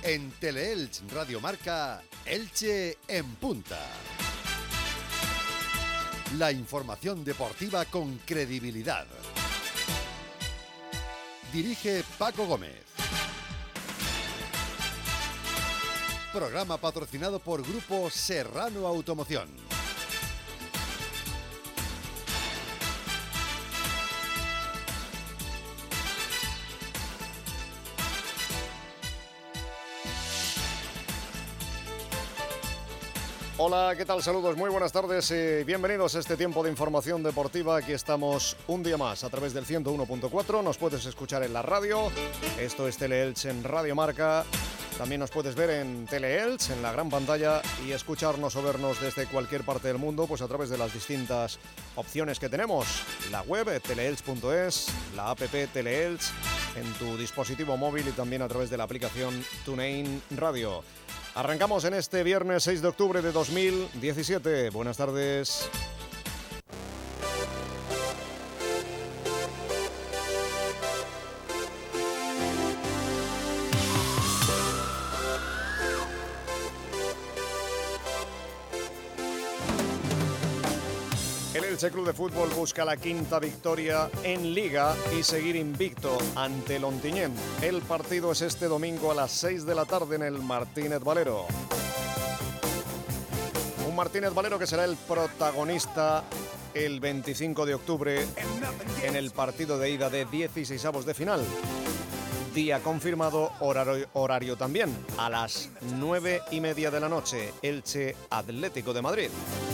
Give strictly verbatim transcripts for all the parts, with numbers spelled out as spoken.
En Teleelch Radio Marca, Elche en punta. La información deportiva con credibilidad. Dirige Paco Gómez. Programa patrocinado por Grupo Serrano Automoción. Hola, ¿qué tal? Saludos, muy buenas tardes y bienvenidos a este tiempo de información deportiva. Aquí estamos un día más a través del ciento uno punto cuatro. Nos puedes escuchar en la radio. Esto es Teleelch en Radio Marca. También nos puedes ver en Teleelch, en la gran pantalla, y escucharnos o vernos desde cualquier parte del mundo, pues a través de las distintas opciones que tenemos. La web, teleelch punto es, la app Teleelch, en tu dispositivo móvil y también a través de la aplicación TuneIn Radio. Arrancamos en este viernes seis de octubre de dos mil diecisiete. Buenas tardes. El Elche Club de Fútbol busca la quinta victoria en Liga y seguir invicto ante el Ontinyent. El partido es este domingo a las seis de la tarde en el Martínez Valero. Un Martínez Valero que será el protagonista el veinticinco de octubre en el partido de ida de dieciseisavos de final. Día confirmado, horario, horario también, a las nueve y media de la noche, Elche Atlético de Madrid.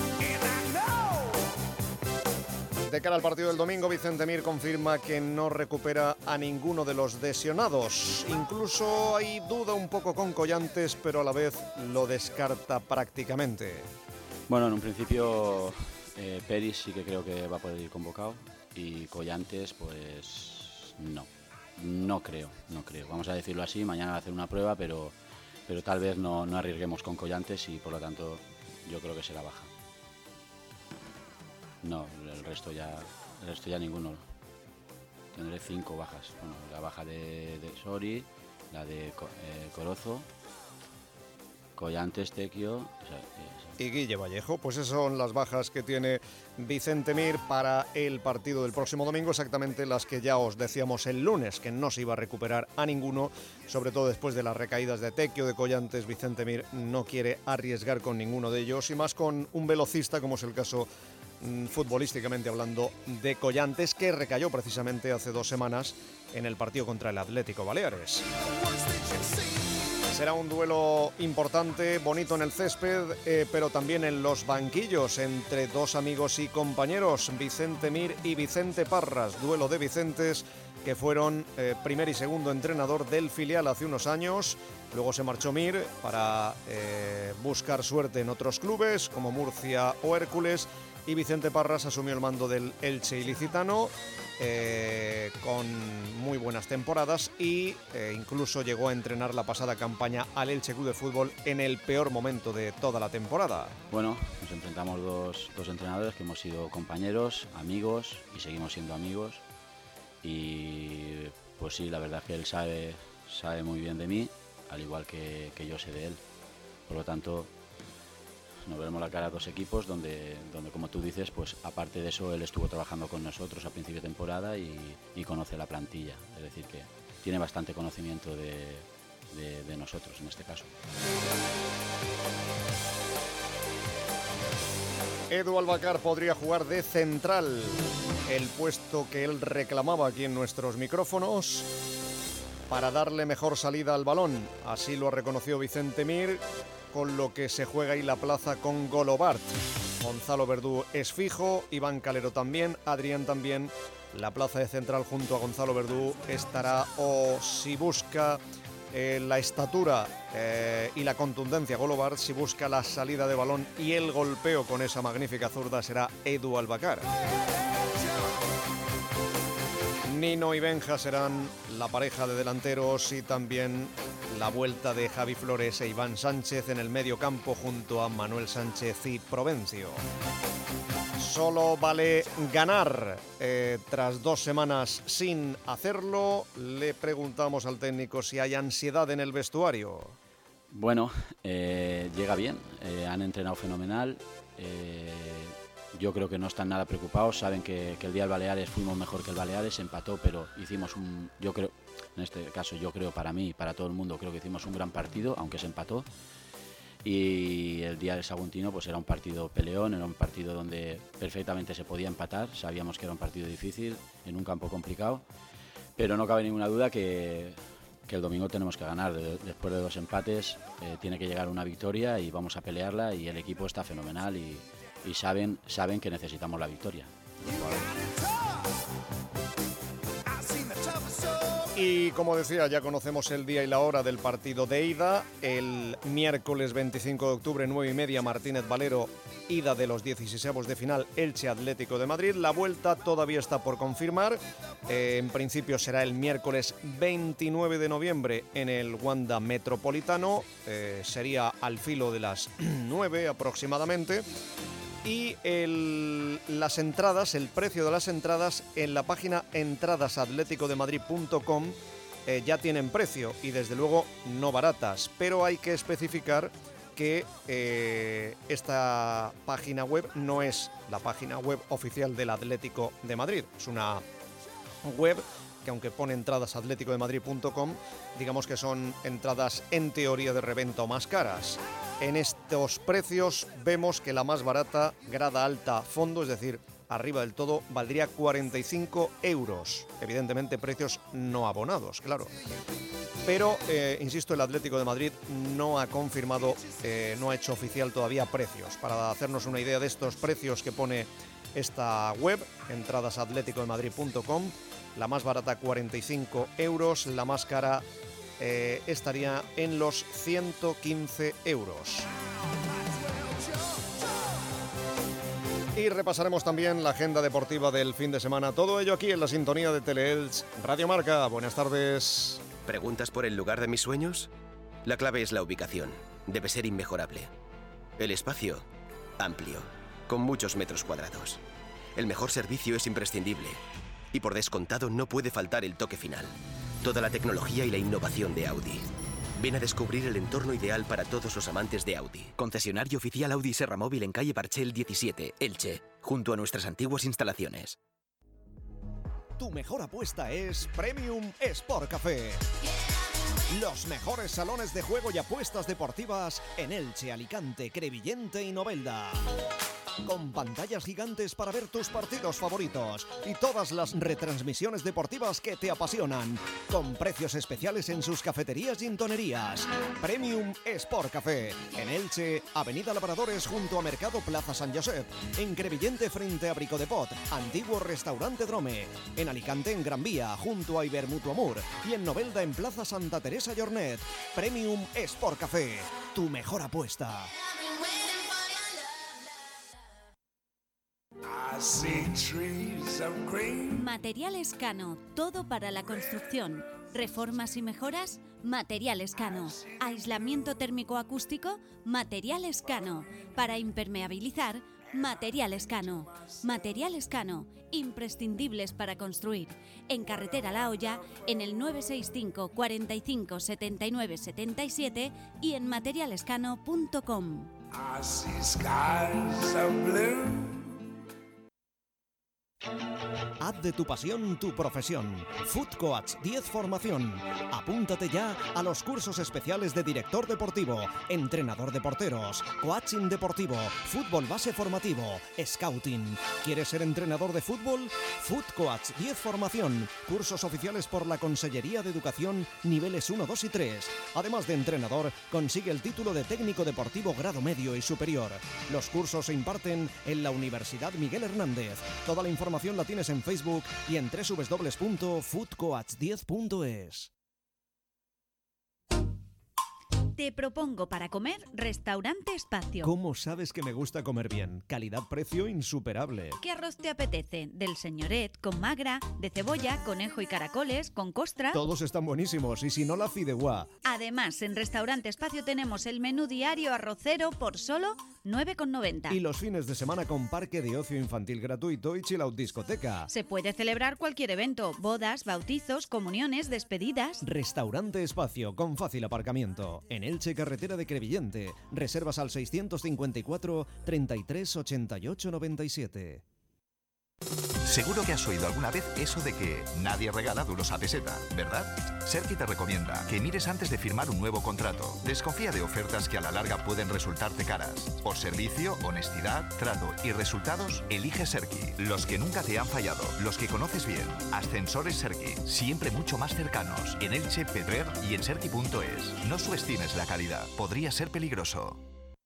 De cara al partido del domingo, Vicente Mir confirma que no recupera a ninguno de los lesionados. Incluso hay duda un poco con Collantes, pero a la vez lo descarta prácticamente. Bueno, en un principio eh, Peris sí que creo que va a poder ir convocado y Collantes pues no, no creo, no creo. Vamos a decirlo así, mañana va a hacer una prueba, pero, pero tal vez no, no arriesguemos con Collantes y por lo tanto yo creo que será baja. No, el resto ya, el resto ya ninguno. Tendré cinco bajas. Bueno, la baja de, de Sori, la de eh, Corozo, Collantes, Tequio, o sea, y Guille Vallejo. Pues esas son las bajas que tiene Vicente Mir para el partido del próximo domingo, exactamente las que ya os decíamos el lunes, que no se iba a recuperar a ninguno, sobre todo después de las recaídas de Tequio, de Collantes. Vicente Mir no quiere arriesgar con ninguno de ellos, y más con un velocista como es el caso futbolísticamente hablando de Collantes, que recayó precisamente hace dos semanas en el partido contra el Atlético Baleares. Será un duelo importante, bonito en el césped, eh, pero también en los banquillos, entre dos amigos y compañeros, Vicente Mir y Vicente Parras, duelo de Vicentes que fueron eh, primer y segundo entrenador del filial hace unos años. Luego se marchó Mir para eh, buscar suerte en otros clubes como Murcia o Hércules, y Vicente Parras asumió el mando del Elche ilicitano eh, con muy buenas temporadas y eh, incluso llegó a entrenar la pasada campaña al Elche Club de Fútbol en el peor momento de toda la temporada. Bueno, nos enfrentamos dos, dos entrenadores que hemos sido compañeros, amigos y seguimos siendo amigos, y pues sí, la verdad es que él sabe, sabe muy bien de mí, al igual que, que yo sé de él. Por lo tanto, nos veremos la cara a dos equipos donde, donde, como tú dices, pues aparte de eso, él estuvo trabajando con nosotros a principio de temporada y, y conoce la plantilla. Es decir, que tiene bastante conocimiento de, de, de nosotros en este caso. Edu Albacar podría jugar de central, el puesto que él reclamaba aquí en nuestros micrófonos, para darle mejor salida al balón. Así lo ha reconocido Vicente Mir, con lo que se juega ahí la plaza con Golobart. Gonzalo Verdú es fijo, Iván Calero también, Adrián también. La plaza de central junto a Gonzalo Verdú estará, o si busca eh, la estatura eh, y la contundencia Golobart, si busca la salida de balón y el golpeo con esa magnífica zurda, será Edu Albacar. Nino y Benja serán la pareja de delanteros, y también la vuelta de Javi Flores e Iván Sánchez en el medio campo junto a Manuel Sánchez y Provencio. Solo vale ganar. Eh, tras dos semanas sin hacerlo, le preguntamos al técnico si hay ansiedad en el vestuario. Bueno, eh, llega bien, eh, han entrenado fenomenal, eh, yo creo que no están nada preocupados, saben que, que el día del Baleares fuimos mejor que el Baleares, empató, pero hicimos un, yo creo, en este caso yo creo para mí y para todo el mundo, creo que hicimos un gran partido, aunque se empató, y el día del Saguntino pues era un partido peleón, era un partido donde perfectamente se podía empatar, sabíamos que era un partido difícil, en un campo complicado, pero no cabe ninguna duda que... que el domingo tenemos que ganar. De, después de dos empates eh, tiene que llegar una victoria y vamos a pelearla, y el equipo está fenomenal y, y saben, saben que necesitamos la victoria. Y como decía, ya conocemos el día y la hora del partido de ida. El miércoles veinticinco de octubre, nueve y media, Martínez Valero, ida de los dieciseisavos de final, Elche Atlético de Madrid. La vuelta todavía está por confirmar. Eh, en principio será el miércoles veintinueve de noviembre en el Wanda Metropolitano. Eh, sería al filo de las nueve aproximadamente. Y el, las entradas, el precio de las entradas en la página entradas atlético de madrid punto com eh, ya tienen precio, y desde luego no baratas, pero hay que especificar que eh, esta página web no es la página web oficial del Atlético de Madrid, es una web que, aunque pone entradas atlético de madrid punto com, digamos que son entradas en teoría de reventa o más caras. En estos precios vemos que la más barata, grada alta fondo, es decir, arriba del todo, valdría cuarenta y cinco euros. Evidentemente precios no abonados, claro. Pero, eh, insisto, el Atlético de Madrid no ha confirmado, eh, no ha hecho oficial todavía precios. Para hacernos una idea de estos precios que pone esta web, entradas atlético de madrid punto com, la más barata cuarenta y cinco euros, la más cara eh, estaría en los ciento quince euros. Y repasaremos también la agenda deportiva del fin de semana. Todo ello aquí en la sintonía de Teleelch Radio Marca. Buenas tardes. ¿Preguntas por el lugar de mis sueños? La clave es la ubicación. Debe ser inmejorable. El espacio, amplio, con muchos metros cuadrados. El mejor servicio es imprescindible. Y por descontado no puede faltar el toque final. Toda la tecnología y la innovación de Audi. Ven a descubrir el entorno ideal para todos los amantes de Audi. Concesionario oficial Audi Serra Móvil en calle Parchel diecisiete, Elche, junto a nuestras antiguas instalaciones. Tu mejor apuesta es Premium Sport Café. Los mejores salones de juego y apuestas deportivas en Elche, Alicante, Crevillente y Novelda. Con pantallas gigantes para ver tus partidos favoritos y todas las retransmisiones deportivas que te apasionan. Con precios especiales en sus cafeterías y tonerías. Premium Sport Café. En Elche, Avenida Labradores junto a Mercado Plaza San Josep. En Crevillente frente a Brico de Pot, antiguo restaurante Drome. En Alicante, en Gran Vía, junto a Ibermutuo Amur. Y en Novelda, en Plaza Santa Teresa Llornet. Premium Sport Café. Tu mejor apuesta. Materiales Cano, todo para la construcción. Reformas y mejoras, Materiales Cano. Aislamiento térmico acústico, Materiales Cano. Para impermeabilizar, Materiales Cano. Materiales Cano, imprescindibles para construir. En Carretera La Hoya, en el nueve seis cinco, cuarenta y cinco, setenta y nueve, setenta y siete y en materialescano punto com. Haz de tu pasión tu profesión. Food Coach diez Formación. Apúntate ya a los cursos especiales de director deportivo, entrenador de porteros, coaching deportivo, fútbol base formativo, scouting. ¿Quieres ser entrenador de fútbol? Food Coach diez Formación. Cursos oficiales por la Consellería de Educación niveles uno, dos y tres. Además de entrenador, consigue el título de técnico deportivo grado medio y superior. Los cursos se imparten en la Universidad Miguel Hernández. Toda la información la tienes en Facebook y en doble u doble u doble u punto food coach diez punto es. Te propongo para comer Restaurante Espacio. ¿Cómo sabes que me gusta comer bien? Calidad-precio insuperable. ¿Qué arroz te apetece? Del señoret, con magra, de cebolla, conejo y caracoles, con costra. Todos están buenísimos, y si no, la fideuá. Además, en Restaurante Espacio tenemos el menú diario arrocero por solo nueve con noventa. Y los fines de semana con parque de ocio infantil gratuito y chill out discoteca. Se puede celebrar cualquier evento, bodas, bautizos, comuniones, despedidas. Restaurante Espacio con fácil aparcamiento. En Elche, carretera de Crevillente. Reservas al seiscientos cincuenta y cuatro, treinta y tres, ochenta y ocho, noventa y siete. Seguro que has oído alguna vez eso de que nadie regala duros a peseta, ¿verdad? Serki te recomienda que mires antes de firmar un nuevo contrato. Desconfía de ofertas que a la larga pueden resultarte caras. Por servicio, honestidad, trato y resultados, elige Serki. Los que nunca te han fallado, los que conoces bien. Ascensores Serki, siempre mucho más cercanos. En Elche, Petrer y en serki punto es. No subestimes la calidad, podría ser peligroso.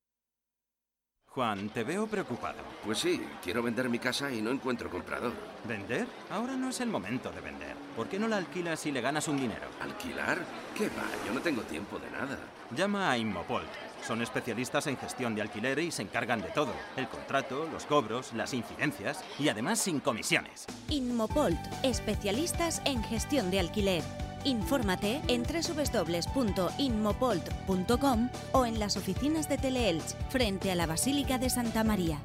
Juan, te veo preocupado. Pues sí, quiero vender mi casa y no encuentro comprador. ¿Vender? Ahora no es el momento de vender. ¿Por qué no la alquilas y le ganas un dinero? ¿Alquilar? ¿Qué va? Yo no tengo tiempo de nada. Llama a Inmopolt. Son especialistas en gestión de alquiler y se encargan de todo. El contrato, los cobros, las incidencias y además sin comisiones. Inmopolt, especialistas en gestión de alquiler. Infórmate en doble u doble u doble u punto inmopolt punto com o en las oficinas de Teleelch, frente a la Basílica de Santa María.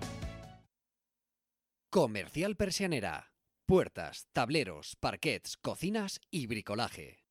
Comercial Persianera. Puertas, tableros, parquets, cocinas y bricolaje.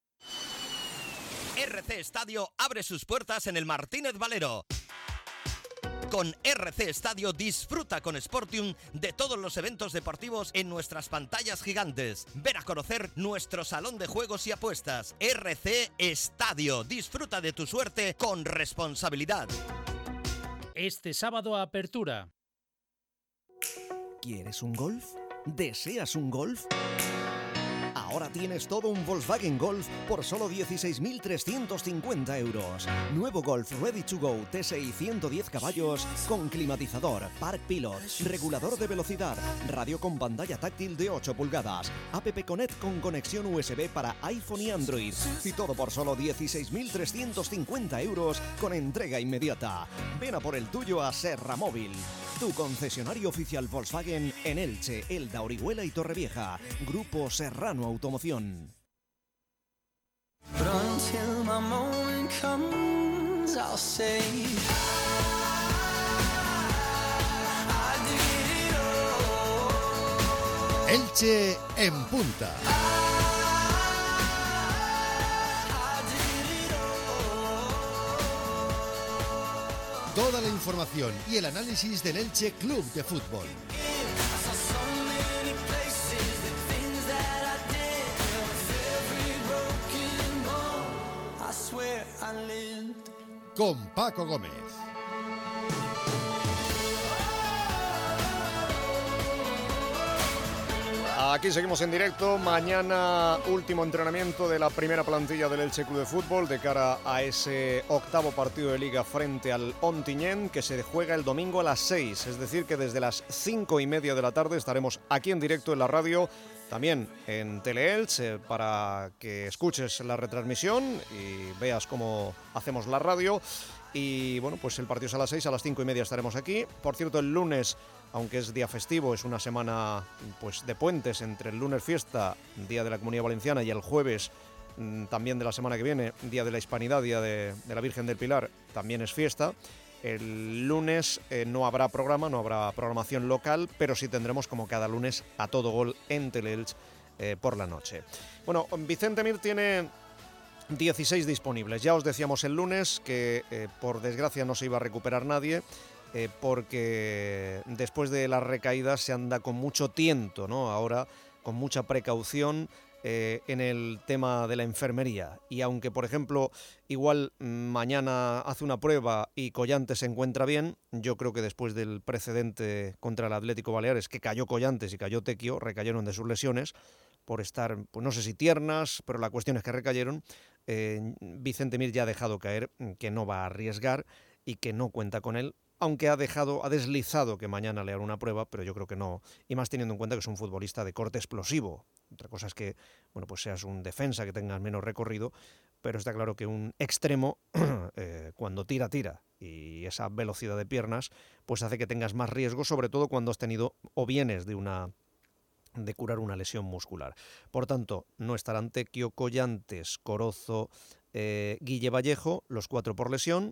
R C Estadio abre sus puertas en el Martínez Valero. Con R C Estadio disfruta con Sportium de todos los eventos deportivos en nuestras pantallas gigantes. Ven a conocer nuestro salón de juegos y apuestas. R C Estadio. Disfruta de tu suerte con responsabilidad. Este sábado apertura. ¿Quieres un Golf? ¿Deseas un Golf? Ahora tienes todo un Volkswagen Golf por solo dieciséis mil trescientos cincuenta euros. Nuevo Golf Ready to Go T S I ciento diez caballos con climatizador, Park Pilot, regulador de velocidad, radio con pantalla táctil de ocho pulgadas, App Connect con conexión U S B para iPhone y Android. Y todo por solo dieciséis mil trescientos cincuenta euros con entrega inmediata. Ven a por el tuyo a Serra Móvil. Tu concesionario oficial Volkswagen en Elche, Elda, Orihuela y Torrevieja. Grupo Serrano Automoción. Elche en punta. Toda la información y el análisis del Elche Club de Fútbol. Con Paco Gómez. Aquí seguimos en directo. Mañana último entrenamiento de la primera plantilla del Elche Club de Fútbol de cara a ese octavo partido de Liga frente al Ontinyent, que se juega el domingo a las seis. Es decir, que desde las cinco y media de la tarde estaremos aquí en directo en la radio, también en Teleelch, eh, para que escuches la retransmisión y veas cómo hacemos la radio. Y bueno, pues el partido es a las seis, a las cinco y media estaremos aquí. Por cierto, el lunes, aunque es día festivo, es una semana pues de puentes entre el lunes fiesta, Día de la Comunidad Valenciana, y el jueves mmm, también de la semana que viene, Día de la Hispanidad, Día de, de la Virgen del Pilar, también es fiesta. El lunes eh, no habrá programa, no habrá programación local, pero sí tendremos como cada lunes a todo gol en Teleelch eh, por la noche. Bueno, Vicente Mir tiene dieciséis disponibles. Ya os decíamos el lunes que eh, por desgracia no se iba a recuperar nadie, eh, porque después de las recaídas se anda con mucho tiento, ¿no? Ahora con mucha precaución eh, en el tema de la enfermería. Y aunque, por ejemplo, igual mañana hace una prueba y Collante se encuentra bien, yo creo que después del precedente contra el Atlético Baleares, que cayó Collantes y cayó Tequio, recayeron de sus lesiones por estar, pues no sé si tiernas, pero la cuestión es que recayeron. Eh, Vicente Mir ya ha dejado caer que no va a arriesgar y que no cuenta con él, aunque ha dejado, ha deslizado que mañana le hará una prueba, pero yo creo que no, y más teniendo en cuenta que es un futbolista de corte explosivo. Otra cosa es que, bueno, pues seas un defensa que tengas menos recorrido, pero está claro que un extremo, eh, cuando tira, tira, y esa velocidad de piernas, pues hace que tengas más riesgo, sobre todo cuando has tenido o vienes de una de curar una lesión muscular. Por tanto, no estarán Tequio, Collantes, Corozo, eh, Guille Vallejo, los cuatro por lesión,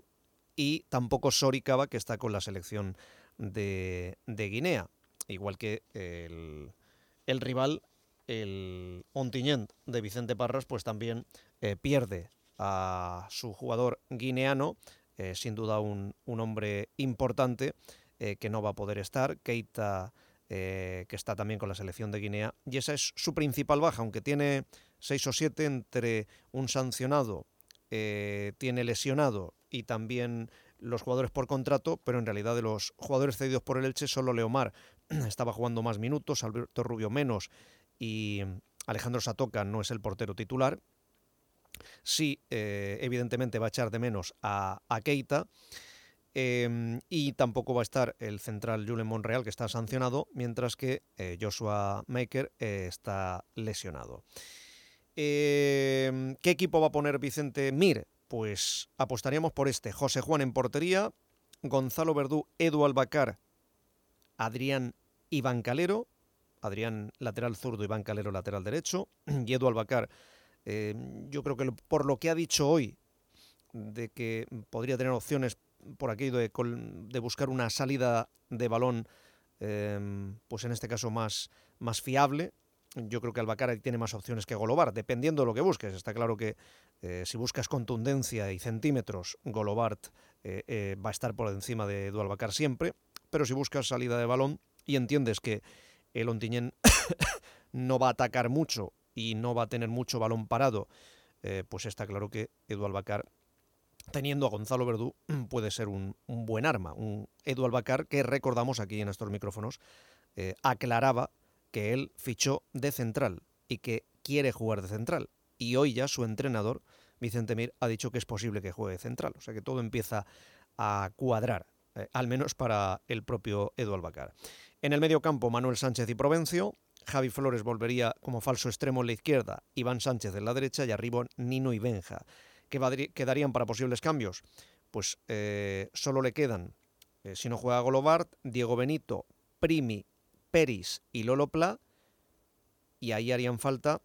y tampoco Soricaba, que está con la selección de, de Guinea, igual que el, el rival, el Ontinyent de Vicente Parras, pues también eh, pierde a su jugador guineano, eh, sin duda un, un hombre importante eh, que no va a poder estar, Keita, eh, que está también con la selección de Guinea, y esa es su principal baja, aunque tiene seis o siete entre un sancionado, eh, tiene lesionado y también los jugadores por contrato, pero en realidad de los jugadores cedidos por el Elche solo Leomar estaba jugando más minutos, Alberto Rubio menos y Alejandro Satoca no es el portero titular. Sí, eh, evidentemente va a echar de menos a, a Keita. Eh, y tampoco va a estar el central Julen Monreal, que está sancionado, mientras que eh, Joshua Maker eh, está lesionado. Eh, ¿Qué equipo va a poner Vicente Mir? Pues apostaríamos por este: José Juan en portería, Gonzalo Verdú, Edu Albacar, Adrián Iván Calero, Adrián lateral zurdo, Iván Calero lateral derecho, y Edu Albacar, eh, yo creo que por lo que ha dicho hoy, de que podría tener opciones por aquí de, de buscar una salida de balón, eh, pues en este caso más, más fiable. Yo creo que Albacar tiene más opciones que Golobar, dependiendo de lo que busques. Está claro que eh, si buscas contundencia y centímetros, Golobart eh, eh, va a estar por encima de Edu Albacar siempre, pero si buscas salida de balón y entiendes que el Ontinyent no va a atacar mucho y no va a tener mucho balón parado, eh, pues está claro que Edu Albacar, teniendo a Gonzalo Verdú, puede ser un, un buen arma. Un Edu Albacar que, recordamos aquí en estos micrófonos, eh, aclaraba que él fichó de central y que quiere jugar de central. Y hoy ya su entrenador, Vicente Mir, ha dicho que es posible que juegue de central. O sea que todo empieza a cuadrar, eh, al menos para el propio Edu Albacar. En el medio campo, Manuel Sánchez y Provencio. Javi Flores volvería como falso extremo en la izquierda, Iván Sánchez en la derecha y arriba Nino y Benja. ¿Qué quedarían para posibles cambios? Pues eh, solo le quedan, eh, si no juega Golobart, Diego Benito, Primi, Peris y Lolo Pla, y ahí harían falta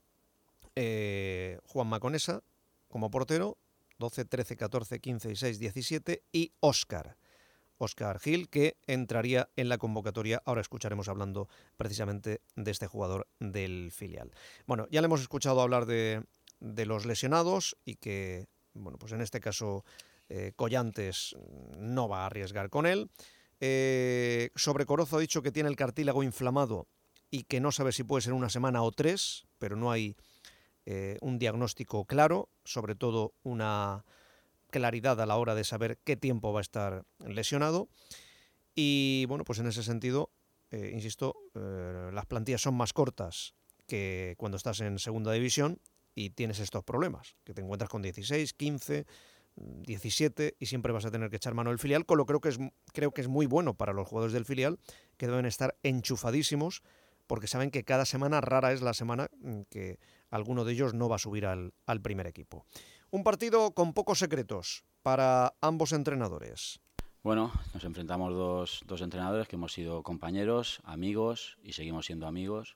eh, Juan Maconesa como portero, doce, trece, catorce, quince, dieciséis, diecisiete, y Óscar. Óscar Gil, que entraría en la convocatoria. Ahora escucharemos hablando precisamente de este jugador del filial. Bueno, ya le hemos escuchado hablar de, de los lesionados y que, bueno, pues en este caso eh, Collantes no va a arriesgar con él. Eh, sobre Corozo ha dicho que tiene el cartílago inflamado y que no sabe si puede ser una semana o tres, pero no hay eh, un diagnóstico claro, sobre todo una claridad a la hora de saber qué tiempo va a estar lesionado. Y bueno, pues en ese sentido, eh, insisto, eh, las plantillas son más cortas que cuando estás en segunda división y tienes estos problemas, que te encuentras con dieciséis, quince, diecisiete y siempre vas a tener que echar mano del filial, con lo que creo que es, creo que es muy bueno para los jugadores del filial, que deben estar enchufadísimos, porque saben que cada semana, rara es la semana que alguno de ellos no va a subir al, al primer equipo. Un partido con pocos secretos para ambos entrenadores. Bueno, nos enfrentamos dos, dos entrenadores que hemos sido compañeros, amigos y seguimos siendo amigos.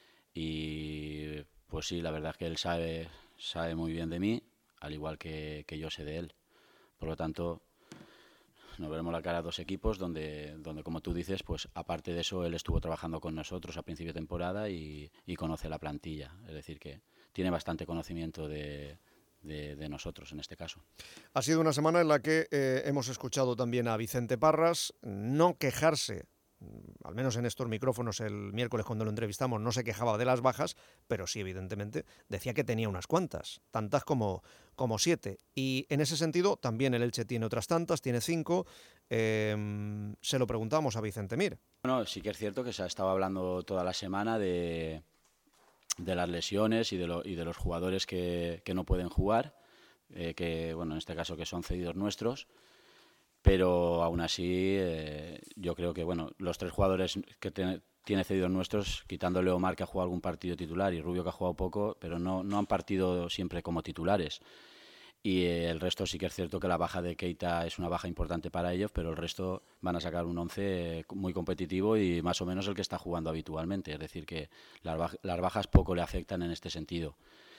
Y pues sí, la verdad es que él sabe, sabe muy bien de mí, al igual que, que yo sé de él. Por lo tanto, nos veremos la cara a dos equipos donde, donde, como tú dices, pues aparte de eso, él estuvo trabajando con nosotros a principio de temporada y, y conoce la plantilla. Es decir, que tiene bastante conocimiento de... De, de nosotros en este caso. Ha sido una semana en la que eh, hemos escuchado también a Vicente Parras no quejarse, al menos en estos micrófonos el miércoles cuando lo entrevistamos no se quejaba de las bajas, pero sí evidentemente decía que tenía unas cuantas, tantas como, como siete, y en ese sentido también el Elche tiene otras tantas, tiene cinco. Eh, se lo preguntamos a Vicente Mir. Bueno, sí que es cierto que se ha estado hablando toda la semana de de las lesiones y de, lo, y de los jugadores que, que no pueden jugar, eh, que bueno, en este caso que son cedidos nuestros, pero aún así eh, yo creo que bueno, los tres jugadores que te, tiene cedidos nuestros, quitando Leomar, que ha jugado algún partido titular, y Rubio, que ha jugado poco, pero no, no han partido siempre como titulares. Y eh, el resto sí que es cierto que la baja de Keita es una baja importante para ellos, pero el resto van a sacar un once muy competitivo y más o menos el que está jugando habitualmente. Es decir, que las, baj- las bajas poco le afectan en este sentido.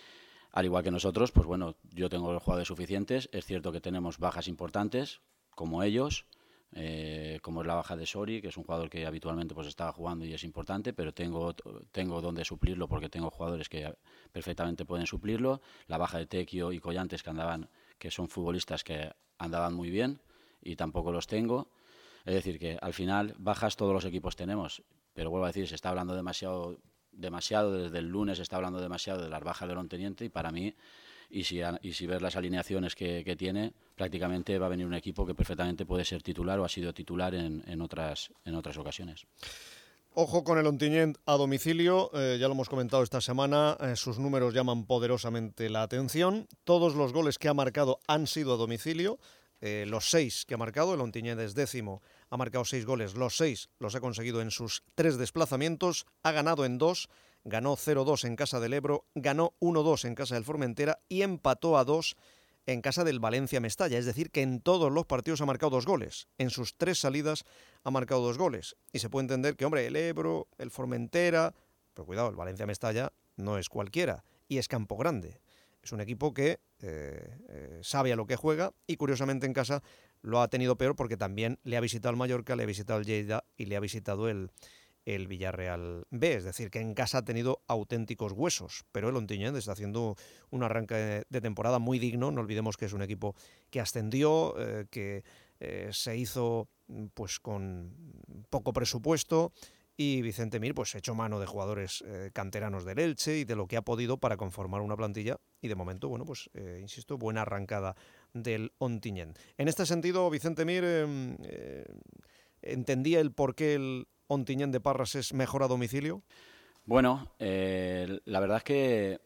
al igual que nosotros, pues bueno, yo tengo los jugadores suficientes. Es cierto que tenemos bajas importantes, como ellos, eh, como es la baja de Sori, que es un jugador que habitualmente pues estaba jugando y es importante, pero tengo, tengo donde suplirlo porque tengo jugadores que perfectamente pueden suplirlo. La baja de Tequio y Collantes, que andaban, que son futbolistas que andaban muy bien, y tampoco los tengo. Es decir, que al final bajas todos los equipos tenemos, pero vuelvo a decir, se está hablando demasiado, demasiado desde el lunes se está hablando demasiado de las bajas del Onteniente, y para mí, y si, y si ves las alineaciones que, que tiene, prácticamente va a venir un equipo que perfectamente puede ser titular o ha sido titular en, en, otras, en otras ocasiones. Ojo con el Ontinyent a domicilio, eh, ya lo hemos comentado esta semana, eh, sus números llaman poderosamente la atención. Todos los goles que ha marcado han sido a domicilio, eh, los seis que ha marcado, el Ontinyent es décimo, ha marcado seis goles, los seis los ha conseguido en sus tres desplazamientos, ha ganado en dos, ganó cero dos en casa del Ebro, ganó uno dos en casa del Formentera y empató a dos en casa del Valencia Mestalla, es decir, que en todos los partidos ha marcado dos goles. En sus tres salidas ha marcado dos goles. Y se puede entender que, hombre, el Ebro, el Formentera, pero cuidado, el Valencia Mestalla no es cualquiera, y es Campo Grande. Es un equipo que eh, eh, sabe a lo que juega, y curiosamente en casa lo ha tenido peor porque también le ha visitado el Mallorca, le ha visitado el Lleida y le ha visitado el, el Villarreal B, es decir, que en casa ha tenido auténticos huesos, pero el Ontinyent está haciendo un arranque de, de temporada muy digno. No olvidemos que es un equipo que ascendió, eh, que eh, se hizo pues con poco presupuesto, y Vicente Mir pues echó mano de jugadores eh, canteranos del Elche y de lo que ha podido para conformar una plantilla, y de momento, bueno, pues eh, insisto, buena arrancada del Ontinyent. En este sentido, Vicente Mir eh, eh, entendía el por qué el Ontinyent de Parras es mejor a domicilio. Bueno, eh, la verdad es que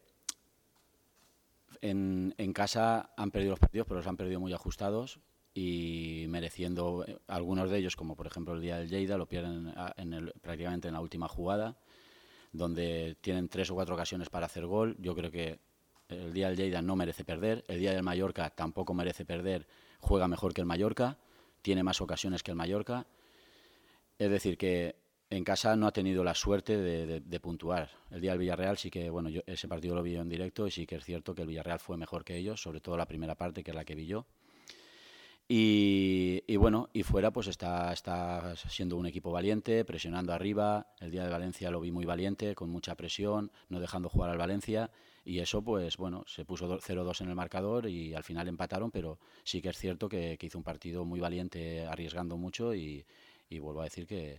en, en casa han perdido los partidos, pero los han perdido muy ajustados y mereciendo. Algunos de ellos, como por ejemplo el día del Lleida, lo pierden en el, prácticamente en la última jugada, donde tienen tres o cuatro ocasiones para hacer gol. Yo creo que el día del Lleida no merece perder, el día del Mallorca tampoco merece perder, juega mejor que el Mallorca, tiene más ocasiones que el Mallorca. Es decir, que en casa no ha tenido la suerte de, de, de puntuar. El día del Villarreal sí que, bueno, yo ese partido lo vi en directo y sí que es cierto que el Villarreal fue mejor que ellos, sobre todo la primera parte, que es la que vi yo. Y, y bueno, y fuera pues está, está siendo un equipo valiente, presionando arriba. El día de Valencia lo vi muy valiente, con mucha presión, no dejando jugar al Valencia, y eso pues bueno, se puso cero dos en el marcador y al final empataron, pero sí que es cierto que, que hizo un partido muy valiente, arriesgando mucho, y, y vuelvo a decir que,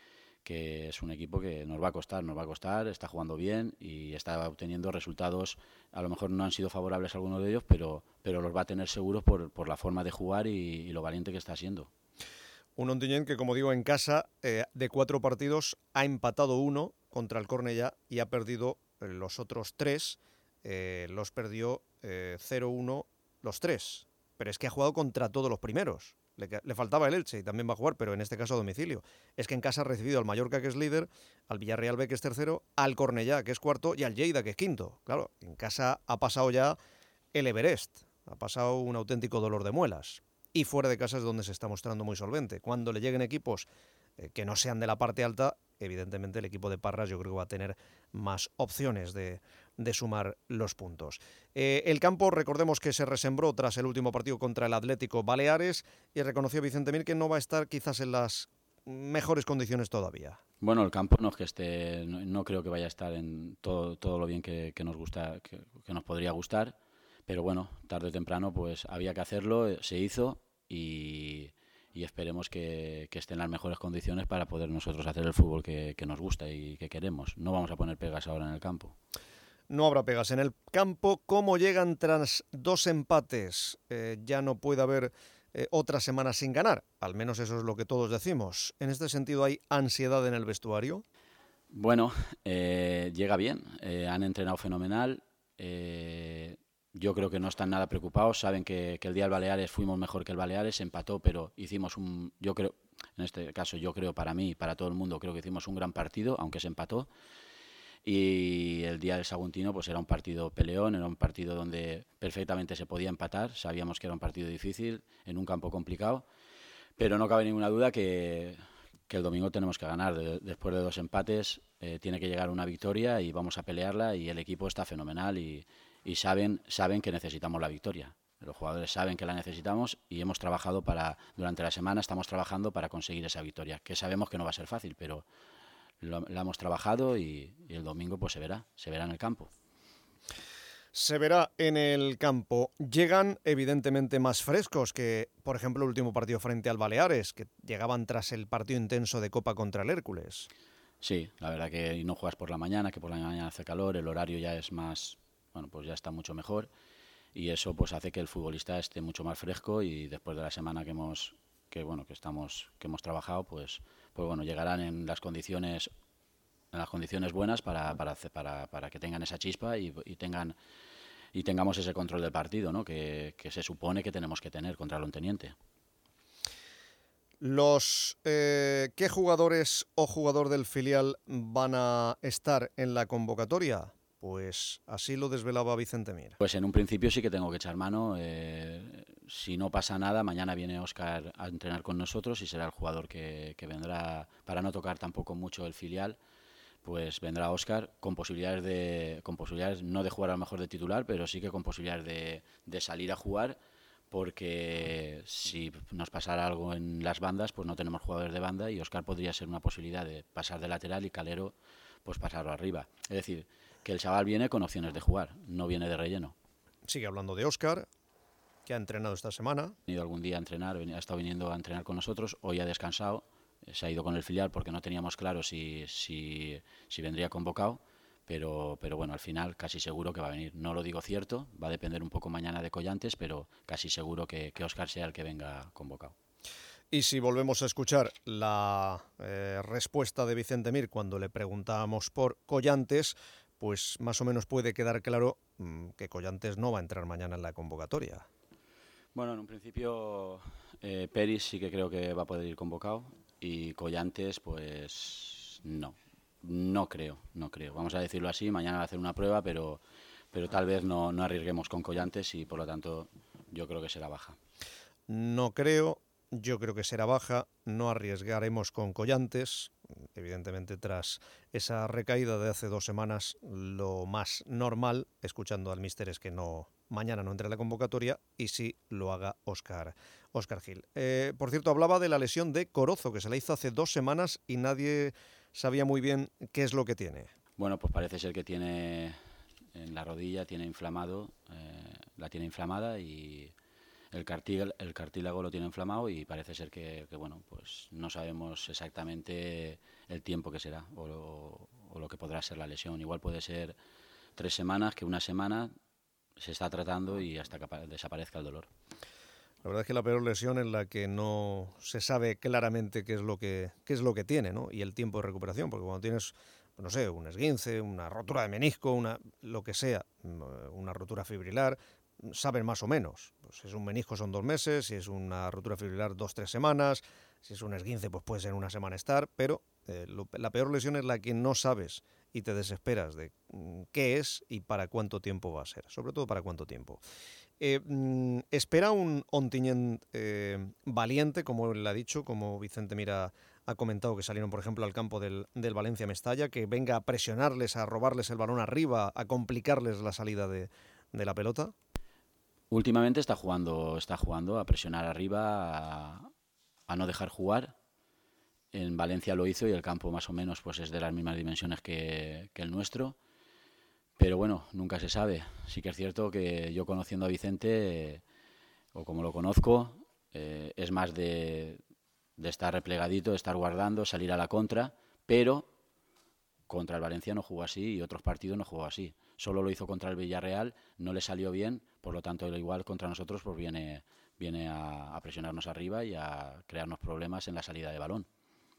que es un equipo que nos va a costar, nos va a costar, está jugando bien y está obteniendo resultados. A lo mejor no han sido favorables a algunos de ellos, pero, pero los va a tener seguros por, por la forma de jugar y, y lo valiente que está siendo. Un Ontinyent que, como digo, en casa eh, de cuatro partidos ha empatado uno contra el Cornellá y ha perdido eh, los otros tres, eh, los perdió eh, cero uno los tres, pero es que ha jugado contra todos los primeros. Le, le faltaba el Elche y también va a jugar, pero en este caso a domicilio. Es que en casa ha recibido al Mallorca, que es líder, al Villarreal B, que es tercero, al Cornellá, que es cuarto, y al Lleida, que es quinto. Claro, en casa ha pasado ya el Everest, ha pasado un auténtico dolor de muelas. Y fuera de casa es donde se está mostrando muy solvente. Cuando le lleguen equipos eh, que no sean de la parte alta, evidentemente el equipo de Parras yo creo que va a tener más opciones de, de sumar los puntos. Eh, el campo, recordemos que se resembró tras el último partido contra el Atlético Baleares, y reconoció Vicente Mir que no va a estar quizás en las mejores condiciones todavía. Bueno, el campo no es que esté, no, no creo que vaya a estar en todo, todo lo bien que, que nos gusta, que, que nos podría gustar, pero bueno, tarde o temprano pues había que hacerlo, se hizo, y, y esperemos que, que esté en las mejores condiciones para poder nosotros hacer el fútbol que, que nos gusta y que queremos. No vamos a poner pegas ahora en el campo. No habrá pegas en el campo. ¿Cómo llegan tras dos empates? Eh, ya no puede haber eh, otra semana sin ganar. Al menos eso es lo que todos decimos. En este sentido, ¿hay ansiedad en el vestuario? Bueno, eh, llega bien. Eh, han entrenado fenomenal. Eh, yo creo que no están nada preocupados. Saben que, que el día del Baleares fuimos mejor que el Baleares. Empató, pero hicimos un... Yo creo, en este caso, yo creo para mí y para todo el mundo, creo que hicimos un gran partido, aunque se empató. Y el día del Saguntino pues era un partido peleón, era un partido donde perfectamente se podía empatar. Sabíamos que era un partido difícil, en un campo complicado, pero no cabe ninguna duda que, que el domingo tenemos que ganar. De, después de dos empates eh, tiene que llegar una victoria y vamos a pelearla, y el equipo está fenomenal y, y saben, saben que necesitamos la victoria. Los jugadores saben que la necesitamos y hemos trabajado para, durante la semana estamos trabajando para conseguir esa victoria, que sabemos que no va a ser fácil, pero lo, la hemos trabajado y, y el domingo pues se verá, se verá en el campo. Se verá en el campo. Llegan evidentemente más frescos que, por ejemplo, el último partido frente al Baleares, que llegaban tras el partido intenso de Copa contra el Hércules. Sí, la verdad que no juegas por la mañana, que por la mañana hace calor, el horario ya es más, bueno, pues ya está mucho mejor y eso pues hace que el futbolista esté mucho más fresco y después de la semana que hemos, que bueno, que estamos, que hemos trabajado, pues, pues bueno, llegarán en las condiciones, en las condiciones buenas para, para, para, para que tengan esa chispa y, y tengan y tengamos ese control del partido, ¿no? que, que se supone que tenemos que tener contra el Onteniente. Los eh, ¿qué jugadores o jugador del filial van a estar en la convocatoria? Pues así lo desvelaba Vicente Mir. Pues en un principio sí que tengo que echar mano. Eh, si no pasa nada, mañana viene Óscar a entrenar con nosotros y será el jugador que, que vendrá, para no tocar tampoco mucho el filial. Pues vendrá Óscar con posibilidades de con posibilidades no de jugar a lo mejor de titular, pero sí que con posibilidades de, de salir a jugar, porque si nos pasara algo en las bandas, pues no tenemos jugadores de banda y Óscar podría ser una posibilidad de pasar de lateral y Calero pues pasarlo arriba. Es decir, que el chaval viene con opciones de jugar, no viene de relleno. Sigue hablando de Óscar, que ha entrenado esta semana. Ha ido algún día a entrenar, ha estado viniendo a entrenar con nosotros, hoy ha descansado. Se ha ido con el filial porque no teníamos claro si, si, si vendría convocado, pero, pero bueno, al final casi seguro que va a venir. No lo digo cierto, va a depender un poco mañana de Collantes, pero casi seguro que, que Óscar sea el que venga convocado. Y si volvemos a escuchar la eh, respuesta de Vicente Mir cuando le preguntábamos por Collantes, pues más o menos puede quedar claro mmm, que Collantes no va a entrar mañana en la convocatoria. Bueno, en un principio eh, Peris sí que creo que va a poder ir convocado. Y Collantes, pues no, no creo, no creo. Vamos a decirlo así, mañana va a hacer una prueba, pero, pero tal vez no, no arriesguemos con Collantes y por lo tanto yo creo que será baja. No creo, yo creo que será baja, no arriesgaremos con Collantes. Evidentemente tras esa recaída de hace dos semanas, lo más normal, escuchando al míster, es que no mañana no entre en la convocatoria y sí lo haga Óscar, Óscar Gil. Eh, por cierto, hablaba de la lesión de Corozo, que se la hizo hace dos semanas y nadie sabía muy bien qué es lo que tiene. Bueno, pues parece ser que tiene en la rodilla, tiene inflamado, eh, la tiene inflamada y el cartílago, el cartílago lo tiene inflamado y parece ser que, que bueno, pues no sabemos exactamente el tiempo que será o lo, o lo que podrá ser la lesión. Igual puede ser tres semanas, que una semana se está tratando y hasta que desaparezca el dolor. La verdad es que la peor lesión en la que no se sabe claramente qué es lo que qué es lo que tiene, ¿no? Y el tiempo de recuperación, porque cuando tienes, no sé, un esguince, una rotura de menisco, una lo que sea, una rotura fibrilar, saben más o menos. Pues si es un menisco son dos meses, si es una rotura fibrilar dos, tres semanas, si es un esguince pues puede ser una semana estar, pero eh, lo, la peor lesión es la que no sabes y te desesperas de mm, qué es y para cuánto tiempo va a ser, sobre todo para cuánto tiempo. Eh, mm, espera un Ontinyent eh, valiente, como él ha dicho, como Vicente Mira ha comentado, que salieron, por ejemplo, al campo del, del Valencia Mestalla, que venga a presionarles, a robarles el balón arriba, a complicarles la salida de, de la pelota. Últimamente está jugando, está jugando a presionar arriba, a, a no dejar jugar. En Valencia lo hizo y el campo más o menos pues es de las mismas dimensiones que, que el nuestro. Pero bueno, nunca se sabe. Sí que es cierto que yo conociendo a Vicente, eh, o como lo conozco, eh, es más de, de estar replegadito, de estar guardando, salir a la contra, pero contra el Valencia no jugó así y otros partidos no jugó así. Solo lo hizo contra el Villarreal, no le salió bien, por lo tanto igual contra nosotros pues viene, viene a, a presionarnos arriba y a crearnos problemas en la salida de balón.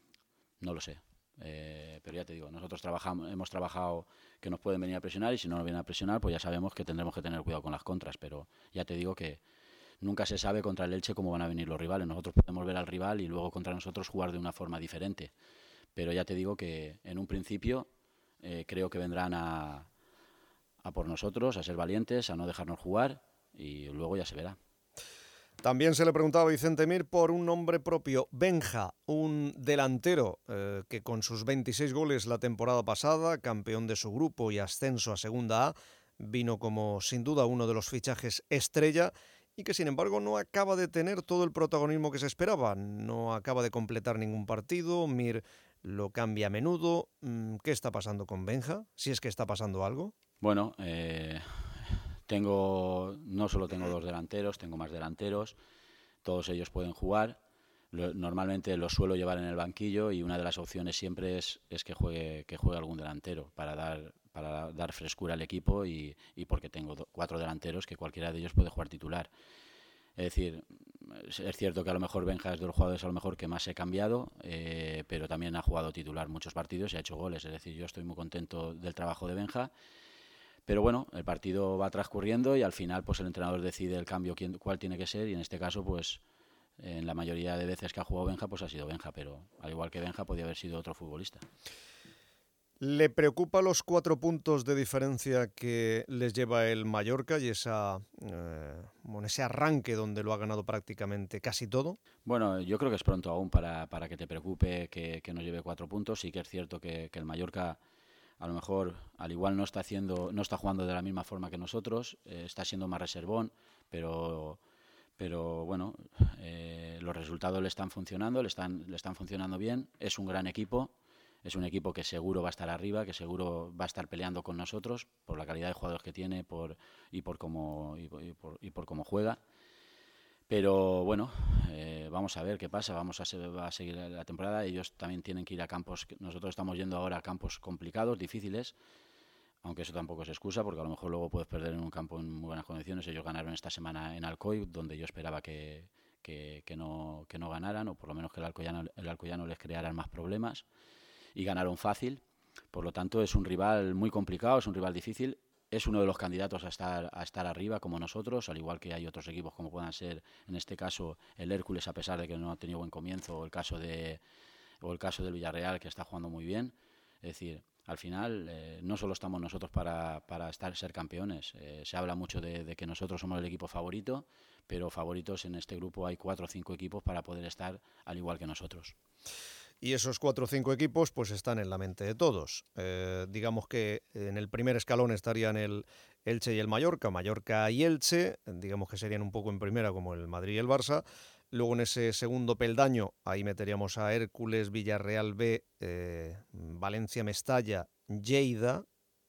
No lo sé. Eh, pero ya te digo, nosotros trabajamos, hemos trabajado que nos pueden venir a presionar y si no nos vienen a presionar pues ya sabemos que tendremos que tener cuidado con las contras, pero ya te digo que nunca se sabe contra el Elche cómo van a venir los rivales. Nosotros podemos ver al rival y luego contra nosotros jugar de una forma diferente, pero ya te digo que en un principio eh, creo que vendrán a, a por nosotros, a ser valientes, a no dejarnos jugar y luego ya se verá. También se le preguntaba a Vicente Mir por un nombre propio, Benja, un delantero eh, que con sus veintiséis goles la temporada pasada, campeón de su grupo y ascenso a Segunda A, vino como sin duda uno de los fichajes estrella y que sin embargo no acaba de tener todo el protagonismo que se esperaba, no acaba de completar ningún partido, Mir lo cambia a menudo. ¿Qué está pasando con Benja? Si es que está pasando algo. Bueno, eh... Tengo, no solo tengo dos delanteros, tengo más delanteros, todos ellos pueden jugar. Lo, normalmente los suelo llevar en el banquillo y una de las opciones siempre es, es que juegue que juegue algún delantero para dar para dar frescura al equipo y, y porque tengo do, cuatro delanteros que cualquiera de ellos puede jugar titular. Es decir, es cierto que a lo mejor Benja es de los jugadores a lo mejor que más he cambiado, eh, pero también ha jugado titular muchos partidos y ha hecho goles. Es decir, yo estoy muy contento del trabajo de Benja. Pero bueno, el partido va transcurriendo y al final pues el entrenador decide el cambio quién, cuál tiene que ser y en este caso pues en la mayoría de veces que ha jugado Benja pues ha sido Benja, pero al igual que Benja podía haber sido otro futbolista. ¿Le preocupa los cuatro puntos de diferencia que les lleva el Mallorca y esa, eh, bueno, ese arranque donde lo ha ganado prácticamente casi todo? Bueno, yo creo que es pronto aún para, para que te preocupe que, que nos lleve cuatro puntos. Sí que es cierto que, que el Mallorca a lo mejor al igual no está haciendo, no está jugando de la misma forma que nosotros, eh, está siendo más reservón, pero pero bueno, eh, los resultados le están funcionando, le están le están funcionando bien. Es un gran equipo, es un equipo que seguro va a estar arriba, que seguro va a estar peleando con nosotros por la calidad de jugadores que tiene, por y por cómo y, y por y por cómo juega. Pero bueno, eh, vamos a ver qué pasa, vamos a, ser, va a seguir la temporada, ellos también tienen que ir a campos, nosotros estamos yendo ahora a campos complicados, difíciles, aunque eso tampoco es excusa, porque a lo mejor luego puedes perder en un campo en muy buenas condiciones. Ellos ganaron esta semana en Alcoy, donde yo esperaba que, que, que, no, que no ganaran, o por lo menos que el Alcoyano, el Alcoyano les crearan más problemas, y ganaron fácil. Por lo tanto, es un rival muy complicado, es un rival difícil. Es uno de los candidatos a estar a estar arriba como nosotros, al igual que hay otros equipos como puedan ser, en este caso, el Hércules, a pesar de que no ha tenido buen comienzo, o el caso de o el caso del Villarreal, que está jugando muy bien. Es decir, al final eh, no solo estamos nosotros para, para estar ser campeones. Eh, se habla mucho de, de que nosotros somos el equipo favorito, pero favoritos en este grupo hay cuatro o cinco equipos para poder estar al igual que nosotros. Y esos cuatro o cinco equipos pues están en la mente de todos. Eh, digamos que en el primer escalón estarían el Elche y el Mallorca, Mallorca y Elche, digamos que serían un poco en primera como el Madrid y el Barça. Luego en ese segundo peldaño, ahí meteríamos a Hércules, Villarreal B, eh, Valencia, Mestalla, Lleida.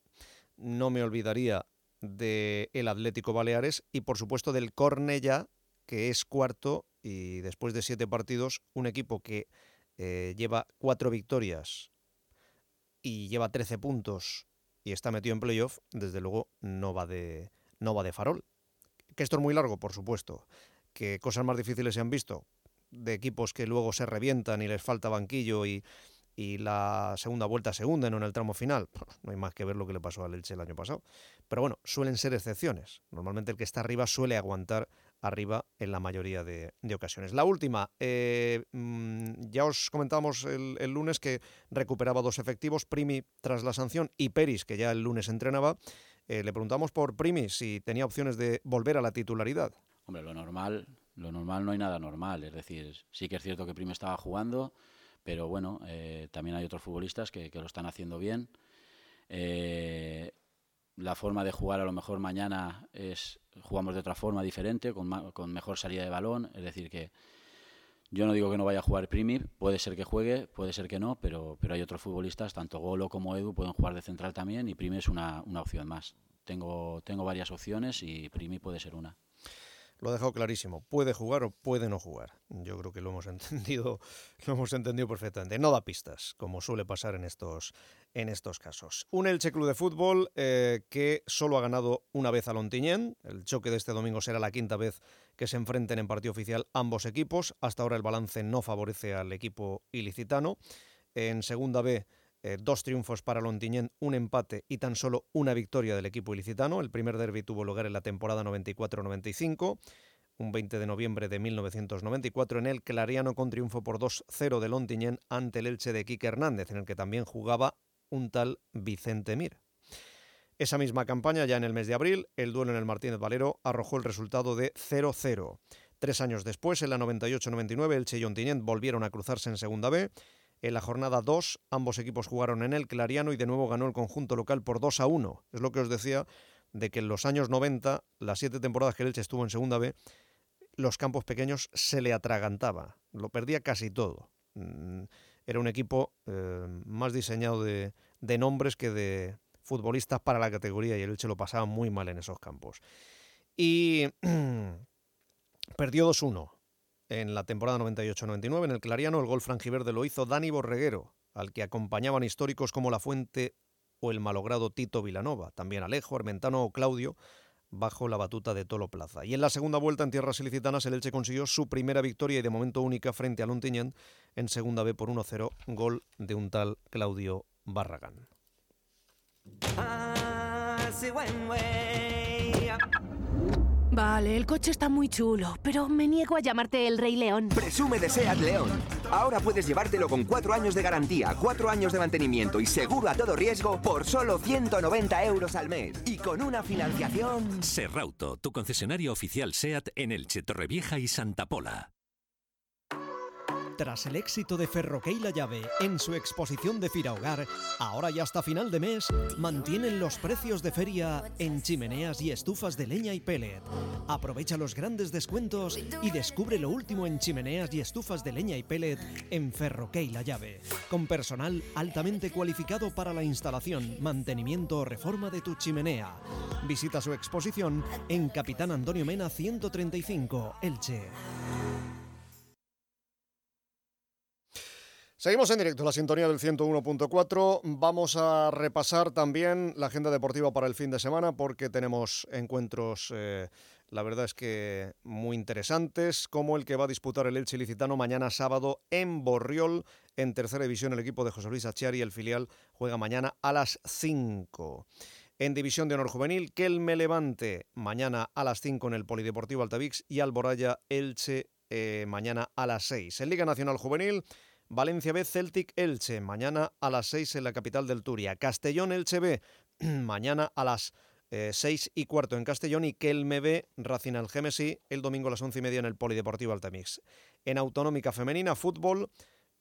No me olvidaría del Atlético Baleares y por supuesto del Cornellá, que es cuarto y después de siete partidos, un equipo que Eh, lleva cuatro victorias y lleva trece puntos y está metido en playoff, desde luego no va de no va de farol. Que esto es muy largo, por supuesto. Que cosas más difíciles se han visto, de equipos que luego se revientan y les falta banquillo y, y la segunda vuelta se hunden en el tramo final. No hay más que ver lo que le pasó al Elche el año pasado. Pero bueno, suelen ser excepciones. Normalmente el que está arriba suele aguantar arriba en la mayoría de, de ocasiones. La última, eh, ya os comentábamos el, el lunes que recuperaba dos efectivos, Primi tras la sanción y Peris, que ya el lunes entrenaba. Eh, le preguntamos por Primi si tenía opciones de volver a la titularidad. Hombre, lo normal, lo normal no hay nada normal, es decir, sí que es cierto que Primi estaba jugando, pero bueno, eh, también hay otros futbolistas que, que lo están haciendo bien. Eh, la forma de jugar a lo mejor mañana es jugamos de otra forma diferente, con, ma- con mejor salida de balón, es decir que yo no digo que no vaya a jugar Primi, puede ser que juegue, puede ser que no, pero, pero hay otros futbolistas, tanto Golo como Edu pueden jugar de central también y Primi es una, una opción más. Tengo, tengo varias opciones y Primi puede ser una. Lo ha dejado clarísimo, puede jugar o puede no jugar. Yo creo que lo hemos entendido, lo hemos entendido perfectamente. No da pistas, como suele pasar en estos, en estos casos. Un Elche Club de Fútbol eh, que solo ha ganado una vez al Ontinyent. El choque de este domingo será la quinta vez que se enfrenten en partido oficial ambos equipos. Hasta ahora el balance no favorece al equipo ilicitano. En segunda B, Eh, dos triunfos para el Ontinyent, un empate y tan solo una victoria del equipo ilicitano. El primer derbi tuvo lugar en la temporada noventa y cuatro noventa y cinco, un veinte de noviembre de mil novecientos noventa y cuatro, en el Clariano con triunfo por dos cero del Ontinyent ante el Elche de Quique Hernández, en el que también jugaba un tal Vicente Mir. Esa misma campaña, ya en el mes de abril, el duelo en el Martínez Valero arrojó el resultado de cero cero. Tres años después, en la noventa y ocho noventa y nueve, Elche y Ontinyent volvieron a cruzarse en Segunda B. En la jornada dos, ambos equipos jugaron en el Clariano y de nuevo ganó el conjunto local por dos a uno. Es lo que os decía de que en los años noventa, las siete temporadas que el Elche estuvo en Segunda B, los campos pequeños se le atragantaba, lo perdía casi todo. Era un equipo eh, más diseñado de, de nombres que de futbolistas para la categoría y el Elche lo pasaba muy mal en esos campos. Y perdió dos uno en la temporada noventa y ocho noventa y nueve en el Clariano. El gol franjiverde lo hizo Dani Borreguero, al que acompañaban históricos como La Fuente o el malogrado Tito Vilanova, también Alejo, Armentano o Claudio, bajo la batuta de Tolo Plaza. Y en la segunda vuelta en tierras ilicitanas, el Elche consiguió su primera victoria y de momento única frente al Ontinyent en Segunda B por uno cero, gol de un tal Claudio Barragán. Vale, el coche está muy chulo, pero me niego a llamarte el Rey León. Presume de SEAT León. Ahora puedes llevártelo con cuatro años de garantía, cuatro años de mantenimiento y seguro a todo riesgo por solo ciento noventa euros al mes. Y con una financiación... Serrauto, tu concesionario oficial SEAT en Elche, Torrevieja y Santa Pola. Tras el éxito de Ferroquey La Llave en su exposición de Fira Hogar, ahora y hasta final de mes mantienen los precios de feria en chimeneas y estufas de leña y pellet. Aprovecha los grandes descuentos y descubre lo último en chimeneas y estufas de leña y pellet en Ferroquey La Llave, con personal altamente cualificado para la instalación, mantenimiento o reforma de tu chimenea. Visita su exposición en Capitán Antonio Mena ciento treinta y cinco, Elche. Seguimos en directo, la sintonía del ciento uno punto cuatro. Vamos a repasar también la agenda deportiva para el fin de semana porque tenemos encuentros, eh, la verdad es que muy interesantes, como el que va a disputar el Elche ilicitano mañana sábado en Borriol, en tercera división. El equipo de José Luis Achiari, el filial, juega mañana a las cinco. En División de Honor Juvenil, Kelme Levante, mañana a las cinco en el Polideportivo Altavix, y Alboraya Elche eh, mañana a las seis. En Liga Nacional Juvenil, Valencia B, Celtic Elche, mañana a las seis en la capital del Turia. Castellón Elche B, mañana a las eh, seis y cuarto en Castellón, y Kelme B, Racing Algemesí, el domingo a las once y media en el Polideportivo Altamix. En Autonómica Femenina, fútbol,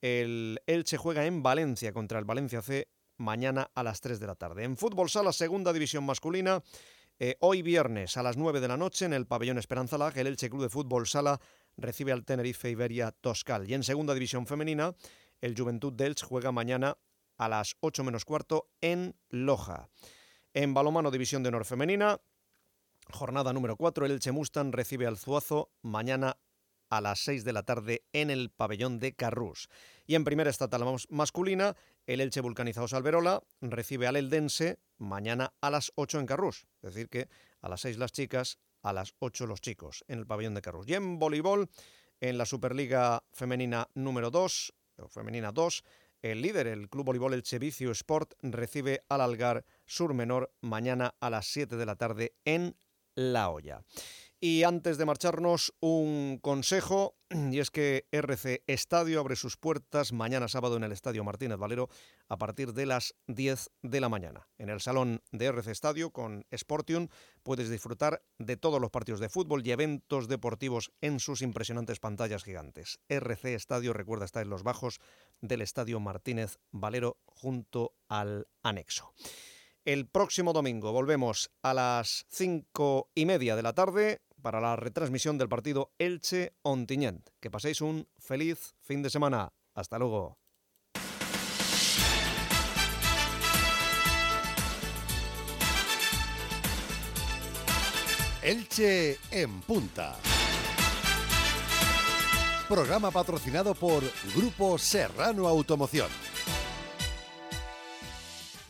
el Elche juega en Valencia contra el Valencia C, mañana a las tres de la tarde. En fútbol sala, segunda división masculina, eh, hoy viernes a las nueve de la noche en el pabellón Esperanza Lag, el Elche Club de Fútbol Sala recibe al Tenerife Iberia Toscal. Y en segunda división femenina, el Juventud de Elche juega mañana a las ocho menos cuarto en Loja. En balonmano división de honor femenina, jornada número cuatro, el Elche Mustang recibe al Zuazo mañana a las seis de la tarde en el pabellón de Carrús. Y en primera estatal masculina, el Elche Vulcanizados Alberola recibe al Eldense mañana a las ocho en Carrús. Es decir que a las seis las chicas, a las ocho los chicos en el pabellón de Carrús. Y en voleibol, en la Superliga Femenina número dos, o Femenina dos, el líder, el Club Voleibol Elche Vicio Sport, recibe al Algar Sur Menor mañana a las siete de la tarde en La Hoya. Y antes de marcharnos, un consejo, y es que R C Estadio abre sus puertas mañana sábado en el Estadio Martínez Valero a partir de las diez de la mañana. En el salón de R C Estadio con Sportium puedes disfrutar de todos los partidos de fútbol y eventos deportivos en sus impresionantes pantallas gigantes. R C Estadio, recuerda, está en los bajos del Estadio Martínez Valero junto al anexo. El próximo domingo volvemos a las cinco y media de la tarde para la retransmisión del partido Elche-Ontinyent. Que paséis un feliz fin de semana. Hasta luego. Elche en punta. Programa patrocinado por Grupo Serrano Automoción.